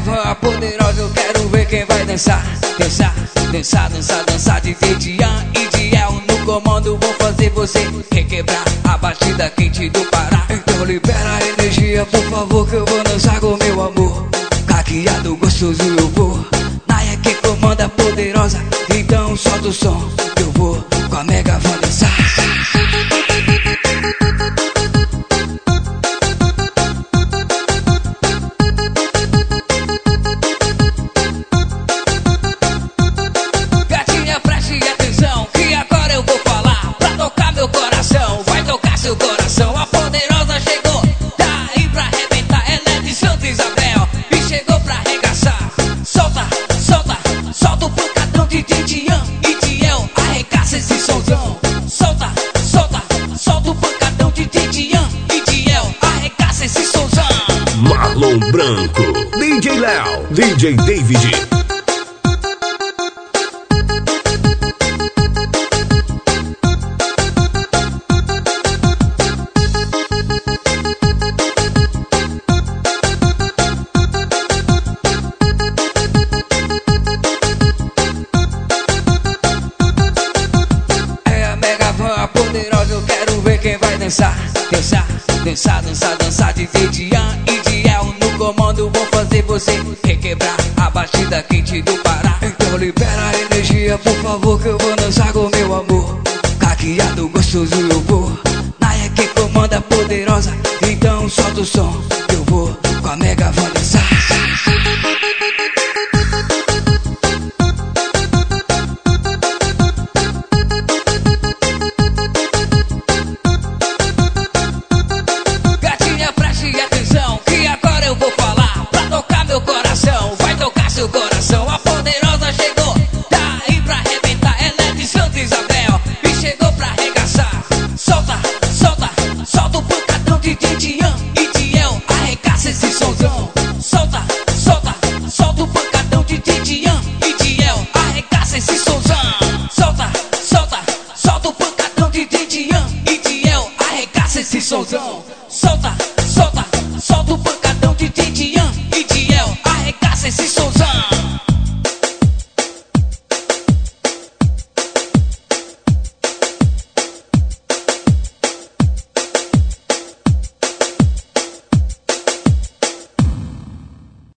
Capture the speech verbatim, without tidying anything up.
van poderosa, eu quero ver quem vai dançar. Dançar, dançar, dançar, dançar. D J Tian e Diel no comando, vou fazer você requebrar a batida quente do Pará. Então libera a energia, por favor, que eu vou dançar com meu amor. Caqueado gostoso eu vou, Naya que comanda poderosa. Então solta o som, eu vou com a Mega Van dançar. Gatinha, preste atenção, que agora eu vou falar pra tocar meu coração. Vai tocar seu coração, a poderosa chegou, tá aí pra arrebentar. Ela é de Santa Isabel e chegou pra arregaçar. Solta, solta, solta o pancadão de D J Tian e Diel, arregaça esse somzão. Solta, solta, solta o pancadão de D J Tian e Diel, arregaça esse somzão. Marlon Branco, D J Léo, D J David. Poderosa, eu quero ver quem vai dançar. Dançar, dançar, dançar, dançar. D J Tian e Diel no comando, vou fazer você requebrar a batida quente do Pará. Então libera a energia, por favor, que eu vou dançar com meu amor. Caqueado gostoso eu vou, Naya que comanda poderosa. Então solta o som,